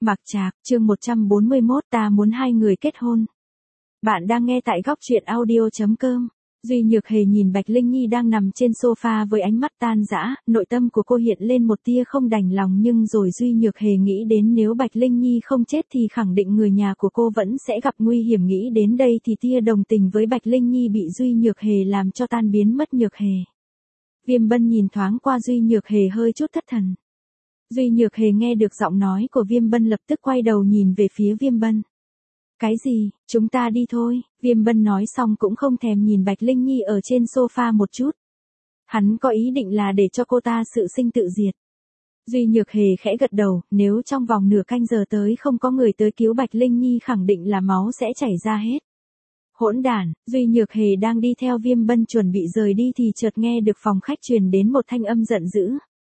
Mạc Trạc, chương 141 ta muốn hai người kết hôn. Bạn đang nghe tại góc truyện audio.com. Duy Nhược Hề nhìn Bạch Linh Nhi đang nằm trên sofa với ánh mắt tan rã, nội tâm của cô hiện lên một tia không đành lòng, nhưng rồi Duy Nhược Hề nghĩ đến nếu Bạch Linh Nhi không chết thì khẳng định người nhà của cô vẫn sẽ gặp nguy hiểm, nghĩ đến đây thì tia đồng tình với Bạch Linh Nhi bị Duy Nhược Hề làm cho tan biến mất. Nhược Hề. Viêm Bân nhìn thoáng qua Duy Nhược Hề hơi chút thất thần. Duy Nhược Hề nghe được giọng nói của Viêm Bân lập tức quay đầu nhìn về phía Viêm Bân. Cái gì, chúng ta đi thôi, Viêm Bân nói xong cũng không thèm nhìn Bạch Linh Nhi ở trên sofa một chút. Hắn có ý định là để cho cô ta sự sinh tự diệt. Duy Nhược Hề khẽ gật đầu, nếu trong vòng nửa canh giờ tới không có người tới cứu Bạch Linh Nhi khẳng định là máu sẽ chảy ra hết. Hỗn đản, Duy Nhược Hề đang đi theo Viêm Bân chuẩn bị rời đi thì chợt nghe được phòng khách truyền đến một thanh âm giận dữ.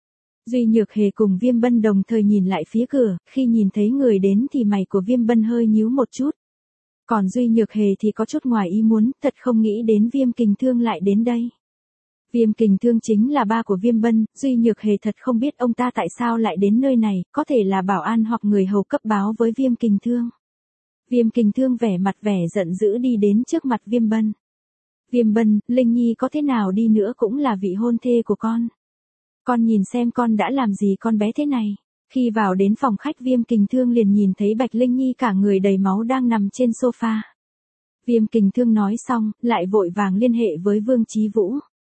Duy Nhược Hề cùng Viêm Bân đồng thời nhìn lại phía cửa, khi nhìn thấy người đến thì mày của Viêm Bân hơi nhíu một chút. Còn Duy Nhược Hề thì có chút ngoài ý muốn, thật không nghĩ đến Viêm Kình Thương lại đến đây. Viêm Kình Thương chính là ba của Viêm Bân, Duy Nhược Hề thật không biết ông ta tại sao lại đến nơi này, có thể là bảo an hoặc người hầu cấp báo với Viêm Kình Thương. Viêm Kình Thương vẻ mặt vẻ giận dữ đi đến trước mặt Viêm Bân. Viêm Bân, Linh Nhi có thế nào đi nữa cũng là vị hôn thê của con. Con nhìn xem con đã làm gì con bé thế này. Khi vào đến phòng khách Viêm Kình Thương liền nhìn thấy Bạch Linh Nhi cả người đầy máu đang nằm trên sofa. Viêm Kình Thương nói xong, lại vội vàng liên hệ với Vương Chí Vũ.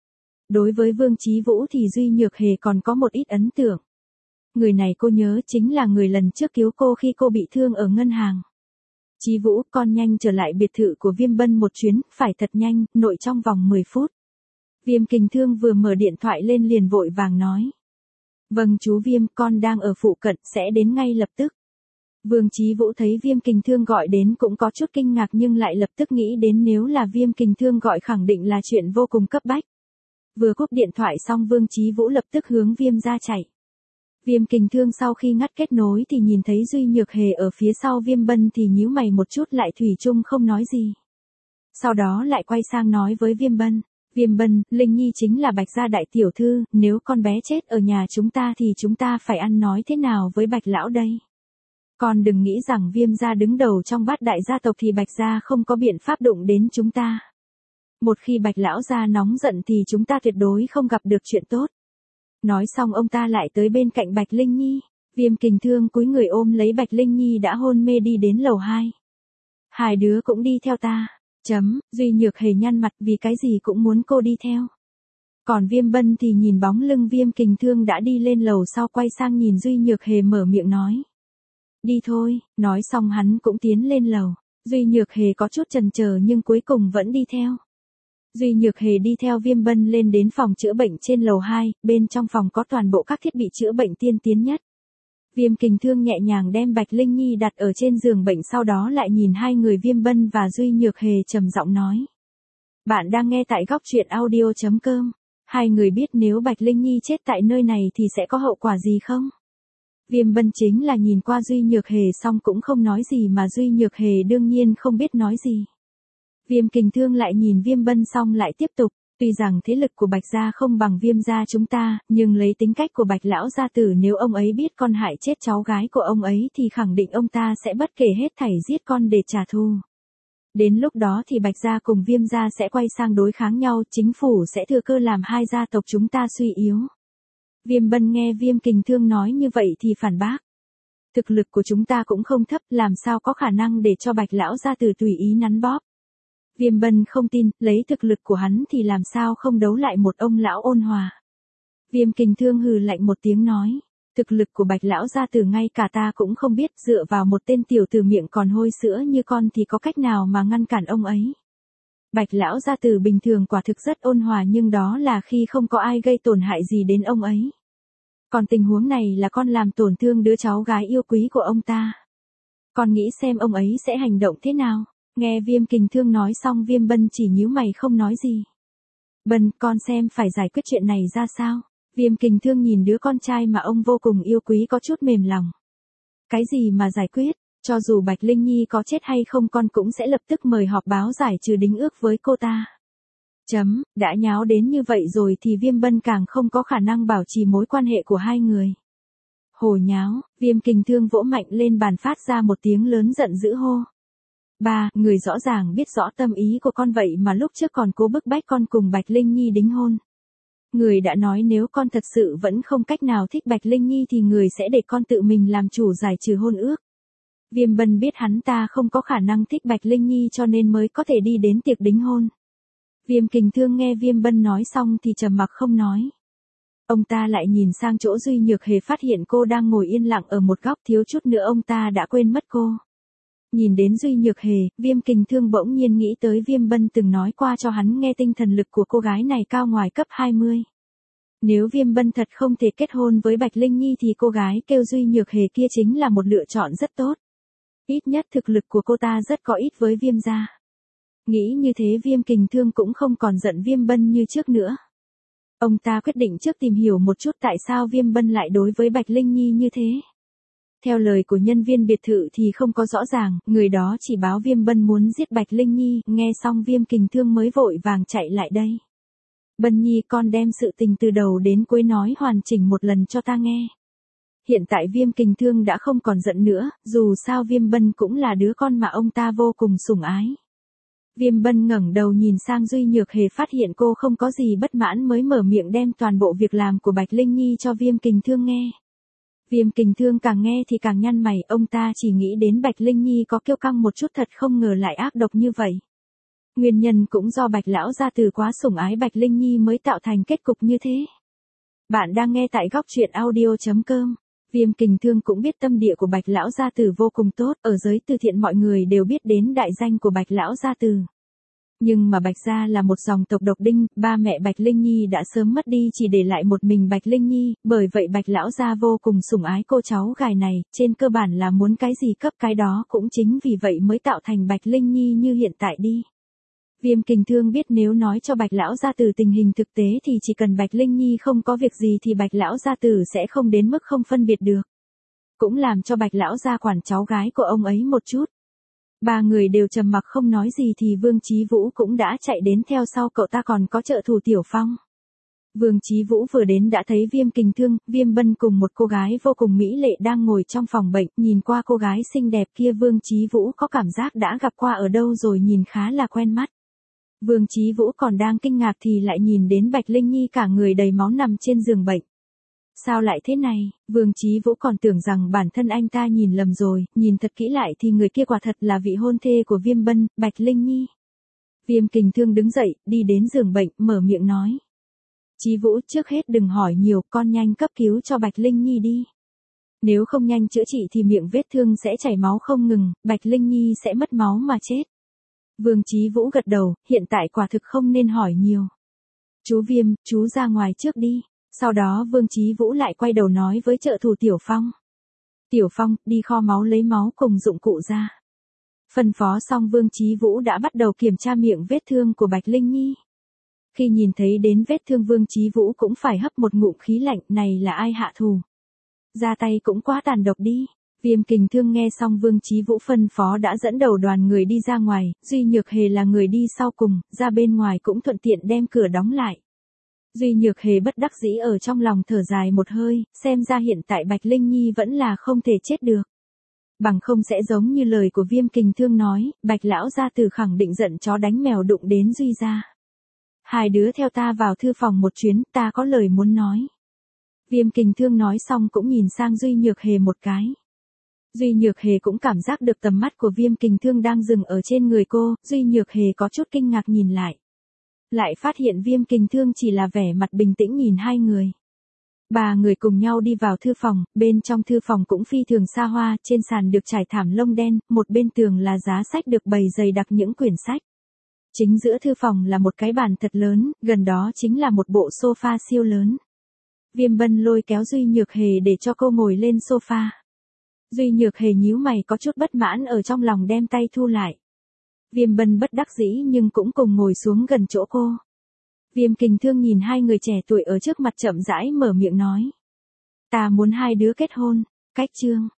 Đối với Vương Chí Vũ thì Duy Nhược Hề còn có một ít ấn tượng. Người này cô nhớ chính là người lần trước cứu cô khi cô bị thương ở ngân hàng. Chí Vũ, con nhanh trở lại biệt thự của Viêm Bân một chuyến, phải thật nhanh, nội trong vòng 10 phút. Viêm Kình Thương vừa mở điện thoại lên liền vội vàng nói. Vâng chú Viêm, con đang ở phụ cận, sẽ đến ngay lập tức. Vương Chí Vũ thấy Viêm Kình Thương gọi đến cũng có chút kinh ngạc nhưng lại lập tức nghĩ đến nếu là Viêm Kình Thương gọi khẳng định là chuyện vô cùng cấp bách. Vừa cúp điện thoại xong Vương Chí Vũ lập tức hướng Viêm ra chạy. Viêm Kình Thương sau khi ngắt kết nối thì nhìn thấy Duy Nhược Hề ở phía sau Viêm Bân thì nhíu mày một chút lại thủy chung không nói gì. Sau đó lại quay sang nói với Viêm Bân. Viêm Bân, Linh Nhi chính là Bạch gia đại tiểu thư, nếu con bé chết ở nhà chúng ta thì chúng ta phải ăn nói thế nào với Bạch lão đây? Con đừng nghĩ rằng Viêm gia đứng đầu trong bát đại gia tộc thì Bạch gia không có biện pháp đụng đến chúng ta. Một khi Bạch lão gia nóng giận thì chúng ta tuyệt đối không gặp được chuyện tốt. Nói xong ông ta lại tới bên cạnh Bạch Linh Nhi, Viêm Kình Thương cúi người ôm lấy Bạch Linh Nhi đã hôn mê đi đến lầu 2. Hai đứa cũng đi theo ta. Duy Nhược Hề nhăn mặt vì cái gì cũng muốn cô đi theo. Còn Viêm Bân thì nhìn bóng lưng Viêm Kình Thương đã đi lên lầu sau quay sang nhìn Duy Nhược Hề mở miệng nói. Đi thôi, nói xong hắn cũng tiến lên lầu. Duy Nhược Hề có chút chần chờ nhưng cuối cùng vẫn đi theo. Duy Nhược Hề đi theo Viêm Bân lên đến phòng chữa bệnh trên lầu 2, bên trong phòng có toàn bộ các thiết bị chữa bệnh tiên tiến nhất. Viêm Kình Thương nhẹ nhàng đem Bạch Linh Nhi đặt ở trên giường bệnh sau đó lại nhìn hai người Viêm Bân và Duy Nhược Hề trầm giọng nói. Bạn đang nghe tại góc truyện audio.com. Hai người biết nếu Bạch Linh Nhi chết tại nơi này thì sẽ có hậu quả gì không? Viêm Bân chính là nhìn qua Duy Nhược Hề xong cũng không nói gì mà Duy Nhược Hề đương nhiên không biết nói gì. Viêm Kình Thương lại nhìn Viêm Bân xong lại tiếp tục. Tuy rằng thế lực của Bạch gia không bằng Viêm gia chúng ta, nhưng lấy tính cách của Bạch lão gia tử nếu ông ấy biết con hại chết cháu gái của ông ấy thì khẳng định ông ta sẽ bất kể hết thảy giết con để trả thù. Đến lúc đó thì Bạch gia cùng Viêm gia sẽ quay sang đối kháng nhau, chính phủ sẽ thừa cơ làm hai gia tộc chúng ta suy yếu. Viêm Bân nghe Viêm Kình Thương nói như vậy thì phản bác. Thực lực của chúng ta cũng không thấp, làm sao có khả năng để cho Bạch lão gia tử tùy ý nắn bóp. Viêm Bân không tin, lấy thực lực của hắn thì làm sao không đấu lại một ông lão ôn hòa. Viêm Kình Thương hừ lạnh một tiếng nói, thực lực của Bạch lão gia tử ngay cả ta cũng không biết, dựa vào một tên tiểu tử miệng còn hôi sữa như con thì có cách nào mà ngăn cản ông ấy. Bạch lão gia tử bình thường quả thực rất ôn hòa nhưng đó là khi không có ai gây tổn hại gì đến ông ấy. Còn tình huống này là con làm tổn thương đứa cháu gái yêu quý của ông ta. Con nghĩ xem ông ấy sẽ hành động thế nào? Nghe Viêm Kình Thương nói xong Viêm Bân chỉ nhíu mày không nói gì. Bân, con xem phải giải quyết chuyện này ra sao? Viêm Kình Thương nhìn đứa con trai mà ông vô cùng yêu quý có chút mềm lòng. Cái gì mà giải quyết? Cho dù Bạch Linh Nhi có chết hay không con cũng sẽ lập tức mời họp báo giải trừ đính ước với cô ta. Đã nháo đến như vậy rồi thì Viêm Bân càng không có khả năng bảo trì mối quan hệ của hai người. Hồ nháo, Viêm Kình Thương vỗ mạnh lên bàn phát ra một tiếng lớn giận dữ hô. Ba, người rõ ràng biết rõ tâm ý của con vậy mà lúc trước còn cố bức bách con cùng Bạch Linh Nhi đính hôn. Người đã nói nếu con thật sự vẫn không cách nào thích Bạch Linh Nhi thì người sẽ để con tự mình làm chủ giải trừ hôn ước. Viêm Bân biết hắn ta không có khả năng thích Bạch Linh Nhi cho nên mới có thể đi đến tiệc đính hôn. Viêm Kình Thương nghe Viêm Bân nói xong thì trầm mặc không nói. Ông ta lại nhìn sang chỗ Duy Nhược Hề phát hiện cô đang ngồi yên lặng ở một góc, thiếu chút nữa ông ta đã quên mất cô. Nhìn đến Duy Nhược Hề, Viêm Kình Thương bỗng nhiên nghĩ tới Viêm Bân từng nói qua cho hắn nghe tinh thần lực của cô gái này cao ngoài cấp 20. Nếu Viêm Bân thật không thể kết hôn với Bạch Linh Nhi thì cô gái kêu Duy Nhược Hề kia chính là một lựa chọn rất tốt. Ít nhất thực lực của cô ta rất có ít với Viêm gia. Nghĩ như thế Viêm Kình Thương cũng không còn giận Viêm Bân như trước nữa. Ông ta quyết định trước tìm hiểu một chút tại sao Viêm Bân lại đối với Bạch Linh Nhi như thế. Theo lời của nhân viên biệt thự thì không có rõ ràng, người đó chỉ báo Viêm Bân muốn giết Bạch Linh Nhi, nghe xong Viêm Kình Thương mới vội vàng chạy lại đây. Bân Nhi, con đem sự tình từ đầu đến cuối nói hoàn chỉnh một lần cho ta nghe. Hiện tại Viêm Kình Thương đã không còn giận nữa, dù sao Viêm Bân cũng là đứa con mà ông ta vô cùng sủng ái. Viêm Bân ngẩng đầu nhìn sang Duy Nhược Hề, phát hiện cô không có gì bất mãn mới mở miệng đem toàn bộ việc làm của Bạch Linh Nhi cho Viêm Kình Thương nghe. Viêm Kình Thương càng nghe thì càng nhăn mày, ông ta chỉ nghĩ đến Bạch Linh Nhi có kiêu căng một chút, thật không ngờ lại ác độc như vậy. Nguyên nhân cũng do Bạch lão gia tử quá sủng ái Bạch Linh Nhi mới tạo thành kết cục như thế. Bạn đang nghe tại góc truyện audio.com. Viêm Kình Thương cũng biết tâm địa của Bạch lão gia tử vô cùng tốt, ở giới từ thiện mọi người đều biết đến đại danh của Bạch lão gia tử. Nhưng mà Bạch gia là một dòng tộc độc đinh, ba mẹ Bạch Linh Nhi đã sớm mất đi, chỉ để lại một mình Bạch Linh Nhi, bởi vậy Bạch lão gia vô cùng sủng ái cô cháu gái này, trên cơ bản là muốn cái gì cấp cái đó, cũng chính vì vậy mới tạo thành Bạch Linh Nhi như hiện tại đi. Viêm Kình Thương biết nếu nói cho Bạch lão gia tử tình hình thực tế thì chỉ cần Bạch Linh Nhi không có việc gì thì Bạch lão gia tử sẽ không đến mức không phân biệt được. Cũng làm cho Bạch lão gia quản cháu gái của ông ấy một chút. Ba người đều trầm mặc không nói gì thì Vương Chí Vũ cũng đã chạy đến, theo sau cậu ta còn có trợ thủ Tiểu Phong. Vương Chí Vũ vừa đến đã thấy Viêm Kình Thương, Viêm Bân cùng một cô gái vô cùng mỹ lệ đang ngồi trong phòng bệnh, nhìn qua cô gái xinh đẹp kia Vương Chí Vũ có cảm giác đã gặp qua ở đâu rồi, nhìn khá là quen mắt. Vương Chí Vũ còn đang kinh ngạc thì lại nhìn đến Bạch Linh Nhi cả người đầy máu nằm trên giường bệnh. Sao lại thế này? Vương Chí Vũ còn tưởng rằng bản thân anh ta nhìn lầm rồi, nhìn thật kỹ lại thì người kia quả thật là vị hôn thê của Viêm Bân, Bạch Linh Nhi. Viêm Kình Thương đứng dậy, đi đến giường bệnh, mở miệng nói. Chí Vũ, trước hết đừng hỏi nhiều, con nhanh cấp cứu cho Bạch Linh Nhi đi. Nếu không nhanh chữa trị thì miệng vết thương sẽ chảy máu không ngừng, Bạch Linh Nhi sẽ mất máu mà chết. Vương Chí Vũ gật đầu, hiện tại quả thực không nên hỏi nhiều. Chú Viêm, chú ra ngoài trước đi. Sau đó Vương Chí Vũ lại quay đầu nói với trợ thủ Tiểu Phong. Tiểu Phong, đi kho máu lấy máu cùng dụng cụ ra. Phân phó xong Vương Chí Vũ đã bắt đầu kiểm tra miệng vết thương của Bạch Linh Nhi. Khi nhìn thấy đến vết thương Vương Chí Vũ cũng phải hấp một ngụm khí lạnh, này là ai hạ thủ? Ra tay cũng quá tàn độc đi. Viêm Kình Thương nghe xong Vương Chí Vũ phân phó đã dẫn đầu đoàn người đi ra ngoài, Duy Nhược Hề là người đi sau cùng, ra bên ngoài cũng thuận tiện đem cửa đóng lại. Duy Nhược Hề bất đắc dĩ ở trong lòng thở dài một hơi, xem ra hiện tại Bạch Linh Nhi vẫn là không thể chết được. Bằng không sẽ giống như lời của Viêm Kình Thương nói, Bạch lão gia tử khẳng định giận chó đánh mèo đụng đến Duy gia. Hai đứa theo ta vào thư phòng một chuyến, ta có lời muốn nói. Viêm Kình Thương nói xong cũng nhìn sang Duy Nhược Hề một cái. Duy Nhược Hề cũng cảm giác được tầm mắt của Viêm Kình Thương đang dừng ở trên người cô, Duy Nhược Hề có chút kinh ngạc nhìn lại. Lại phát hiện Viêm Kình Thương chỉ là vẻ mặt bình tĩnh nhìn hai người. Ba người cùng nhau đi vào thư phòng, bên trong thư phòng cũng phi thường xa hoa, trên sàn được trải thảm lông đen, một bên tường là giá sách được bày dày đặc những quyển sách. Chính giữa thư phòng là một cái bàn thật lớn, gần đó chính là một bộ sofa siêu lớn. Viêm Bân lôi kéo Duy Nhược Hề để cho cô ngồi lên sofa. Duy Nhược Hề nhíu mày có chút bất mãn ở trong lòng đem tay thu lại. Viêm Bân bất đắc dĩ nhưng cũng cùng ngồi xuống gần chỗ cô. Viêm Kình Thương nhìn hai người trẻ tuổi ở trước mặt chậm rãi mở miệng nói. Ta muốn hai đứa kết hôn, cách chương.